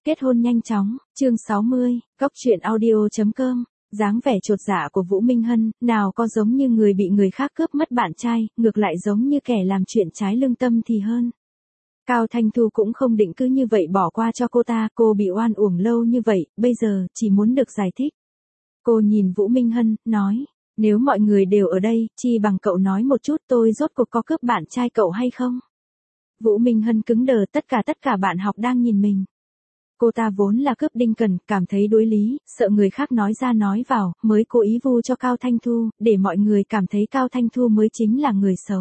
Kết hôn nhanh chóng, chương 60, Góc truyện audio.com. Dáng vẻ chột dạ của Vũ Minh Hân, nào có giống như người bị người khác cướp mất bạn trai, ngược lại giống như kẻ làm chuyện trái lương tâm thì hơn. Cao Thanh Thu cũng không định cứ như vậy bỏ qua cho cô ta, cô bị oan uổng lâu như vậy, bây giờ chỉ muốn được giải thích. Cô nhìn Vũ Minh Hân, nói, nếu mọi người đều ở đây, chi bằng cậu nói một chút tôi rốt cuộc có cướp bạn trai cậu hay không? Vũ Minh Hân cứng đờ, tất cả bạn học đang nhìn mình. Cô ta vốn là cướp Đinh Cẩn, cảm thấy đối lý, sợ người khác nói ra nói vào, mới cố ý vu cho Cao Thanh Thu, để mọi người cảm thấy Cao Thanh Thu mới chính là người xấu.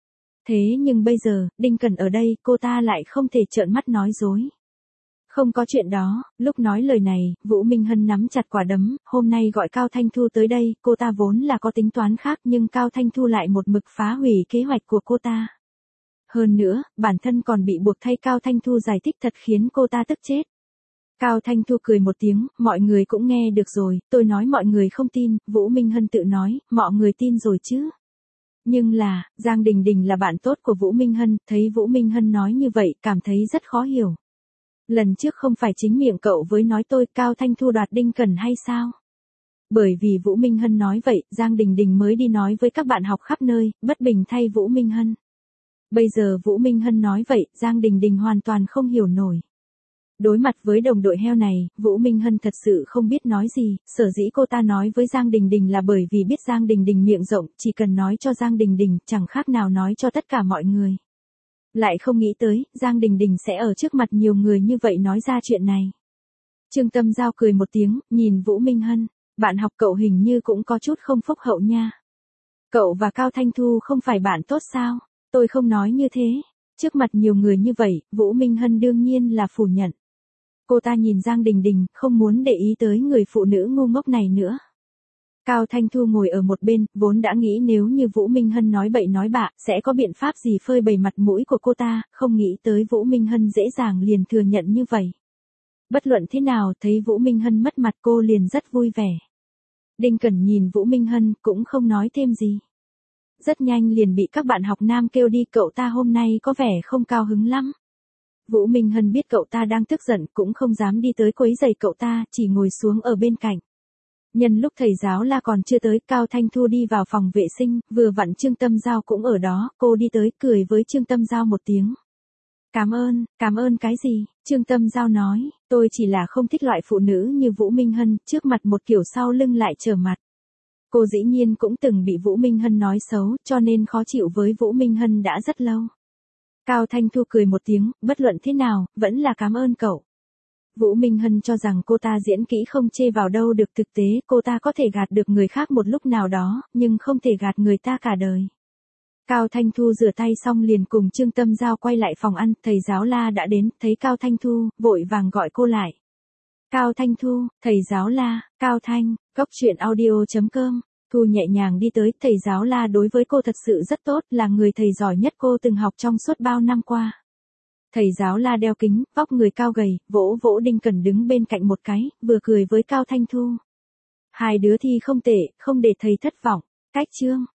Thế nhưng bây giờ, Đinh Cẩn ở đây, cô ta lại không thể trợn mắt nói dối. Không có chuyện đó, lúc nói lời này, Vũ Minh Hân nắm chặt quả đấm, hôm nay gọi Cao Thanh Thu tới đây, cô ta vốn là có tính toán khác nhưng Cao Thanh Thu lại một mực phá hủy kế hoạch của cô ta. Hơn nữa, bản thân còn bị buộc thay Cao Thanh Thu giải thích thật khiến cô ta tức chết. Cao Thanh Thu cười một tiếng, mọi người cũng nghe được rồi, tôi nói mọi người không tin, Vũ Minh Hân tự nói, mọi người tin rồi chứ. Nhưng là, Giang Đình Đình là bạn tốt của Vũ Minh Hân, thấy Vũ Minh Hân nói như vậy, cảm thấy rất khó hiểu. Lần trước không phải chính miệng cậu với nói tôi Cao Thanh Thu đoạt Đinh Cẩn hay sao? Bởi vì Vũ Minh Hân nói vậy, Giang Đình Đình mới đi nói với các bạn học khắp nơi, bất bình thay Vũ Minh Hân. Bây giờ Vũ Minh Hân nói vậy, Giang Đình Đình hoàn toàn không hiểu nổi. Đối mặt với đồng đội heo này, Vũ Minh Hân thật sự không biết nói gì, sở dĩ cô ta nói với Giang Đình Đình là bởi vì biết Giang Đình Đình miệng rộng, chỉ cần nói cho Giang Đình Đình, chẳng khác nào nói cho tất cả mọi người. Lại không nghĩ tới, Giang Đình Đình sẽ ở trước mặt nhiều người như vậy nói ra chuyện này. Trương Tâm Giao cười một tiếng, nhìn Vũ Minh Hân, bạn học cậu hình như cũng có chút không phúc hậu nha. Cậu và Cao Thanh Thu không phải bạn tốt sao? Tôi không nói như thế. Trước mặt nhiều người như vậy, Vũ Minh Hân đương nhiên là phủ nhận. Cô ta nhìn Giang Đình Đình, không muốn để ý tới người phụ nữ ngu ngốc này nữa. Cao Thanh Thu ngồi ở một bên, vốn đã nghĩ nếu như Vũ Minh Hân nói bậy nói bạ, sẽ có biện pháp gì phơi bày mặt mũi của cô ta, không nghĩ tới Vũ Minh Hân dễ dàng liền thừa nhận như vậy. Bất luận thế nào, thấy Vũ Minh Hân mất mặt cô liền rất vui vẻ. Đinh Cẩn nhìn Vũ Minh Hân, cũng không nói thêm gì. Rất nhanh liền bị các bạn học nam kêu đi, cậu ta hôm nay có vẻ không cao hứng lắm. Vũ Minh Hân biết cậu ta đang tức giận, cũng không dám đi tới quấy rầy cậu ta, chỉ ngồi xuống ở bên cạnh. Nhân lúc thầy giáo La còn chưa tới, Cao Thanh Thu đi vào phòng vệ sinh, vừa vặn Trương Tâm Giao cũng ở đó, cô đi tới cười với Trương Tâm Giao một tiếng. Cảm ơn cái gì? Trương Tâm Giao nói, tôi chỉ là không thích loại phụ nữ như Vũ Minh Hân, trước mặt một kiểu sau lưng lại trở mặt. Cô dĩ nhiên cũng từng bị Vũ Minh Hân nói xấu, cho nên khó chịu với Vũ Minh Hân đã rất lâu. Cao Thanh Thu cười một tiếng, bất luận thế nào, vẫn là cảm ơn cậu. Vũ Minh Hân cho rằng cô ta diễn kỹ không chê vào đâu được, thực tế cô ta có thể gạt được người khác một lúc nào đó, nhưng không thể gạt người ta cả đời. Cao Thanh Thu rửa tay xong liền cùng Trương Tâm Giao quay lại phòng ăn, thầy giáo La đã đến, thấy Cao Thanh Thu, vội vàng gọi cô lại. Cao Thanh Thu, thầy giáo La, Cao Thanh, Góc truyện audio.com. Thu nhẹ nhàng đi tới, thầy giáo La đối với cô thật sự rất tốt, là người thầy giỏi nhất cô từng học trong suốt bao năm qua. Thầy giáo La đeo kính, vóc người cao gầy, vỗ vỗ Đinh Cẩn đứng bên cạnh một cái, vừa cười với Cao Thanh Thu. Hai đứa thi không tệ, không để thầy thất vọng. Cách chương.